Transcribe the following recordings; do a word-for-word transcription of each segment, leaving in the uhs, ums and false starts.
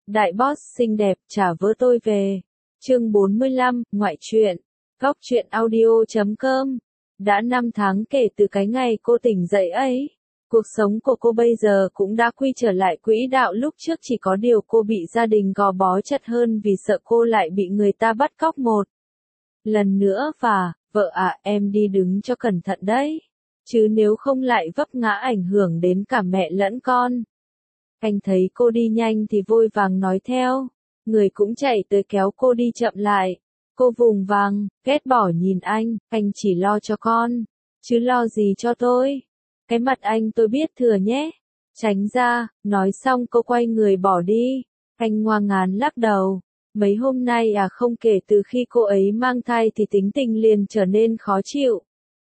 Đại boss xinh đẹp trả vớ tôi về. Chương bốn mươi lăm, ngoại truyện. Góc truyện audio chấm com. Đã năm tháng kể từ cái ngày cô tỉnh dậy ấy. Cuộc sống của cô bây giờ cũng đã quy trở lại quỹ đạo lúc trước, chỉ có điều cô bị gia đình gò bó chặt hơn vì sợ cô lại bị người ta bắt cóc một lần nữa. Và, vợ ạ, em đi đứng cho cẩn thận đấy. Chứ nếu không lại vấp ngã ảnh hưởng đến cả mẹ lẫn con. Anh thấy cô đi nhanh thì vội vàng nói theo. Người cũng chạy tới kéo cô đi chậm lại. Cô vùng vằng, ghét bỏ nhìn anh, anh chỉ lo cho con. Chứ lo gì cho tôi. Cái mặt anh tôi biết thừa nhé. Tránh ra, nói xong cô quay người bỏ đi. Anh ngoan ngán lắc đầu. Mấy hôm nay à không kể từ khi cô ấy mang thai thì tính tình liền trở nên khó chịu.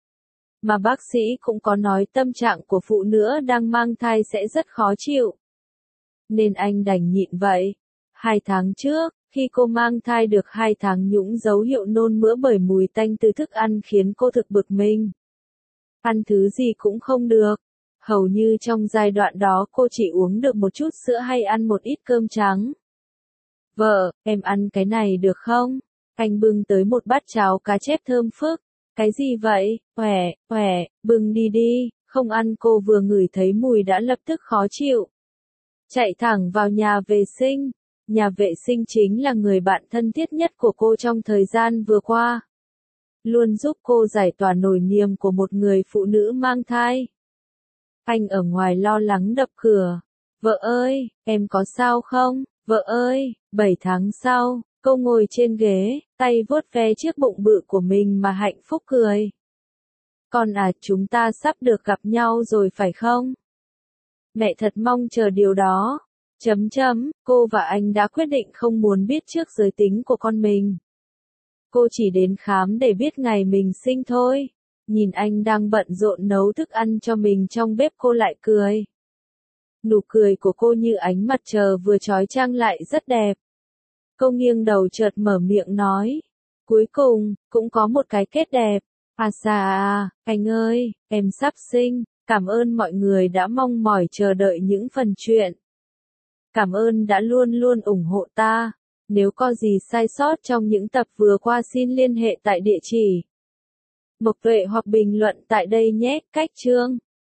Mà bác sĩ cũng có nói tâm trạng của phụ nữ đang mang thai sẽ rất khó chịu. Nên anh đành nhịn vậy. Hai tháng trước, khi cô mang thai được hai tháng những dấu hiệu nôn mửa bởi mùi tanh từ thức ăn khiến cô thực bực mình. Ăn thứ gì cũng không được. Hầu như trong giai đoạn đó cô chỉ uống được một chút sữa hay ăn một ít cơm trắng. Vợ, em ăn cái này được không? Anh bưng tới một bát cháo cá chép thơm phức. Cái gì vậy? Quẻ, quẻ, bưng đi đi, không ăn. Cô vừa ngửi thấy mùi đã lập tức khó chịu. Chạy thẳng vào nhà vệ sinh. Nhà vệ sinh chính là người bạn thân thiết nhất của cô trong thời gian vừa qua. Luôn giúp cô giải tỏa nỗi niềm của một người phụ nữ mang thai. Anh ở ngoài lo lắng đập cửa. Vợ ơi, em có sao không? Vợ ơi, bảy tháng sau, cô ngồi trên ghế, tay vuốt ve chiếc bụng bự của mình mà hạnh phúc cười. Con à, chúng ta sắp được gặp nhau rồi phải không? Mẹ thật mong chờ điều đó. Chấm chấm, cô và anh đã quyết định không muốn biết trước giới tính của con mình. Cô chỉ đến khám để biết ngày mình sinh thôi. Nhìn anh đang bận rộn nấu thức ăn cho mình trong bếp, cô lại cười. Nụ cười của cô như ánh mặt trời vừa chói chang lại rất đẹp. Cô nghiêng đầu chợt mở miệng nói. Cuối cùng, cũng có một cái kết đẹp. À xa à, anh ơi, em sắp sinh. Cảm ơn mọi người đã mong mỏi chờ đợi những phần chuyện. Cảm ơn đã luôn luôn ủng hộ ta. Nếu có gì sai sót trong những tập vừa qua xin liên hệ tại địa chỉ Mộc Tuệ hoặc bình luận tại đây nhé. Cách chương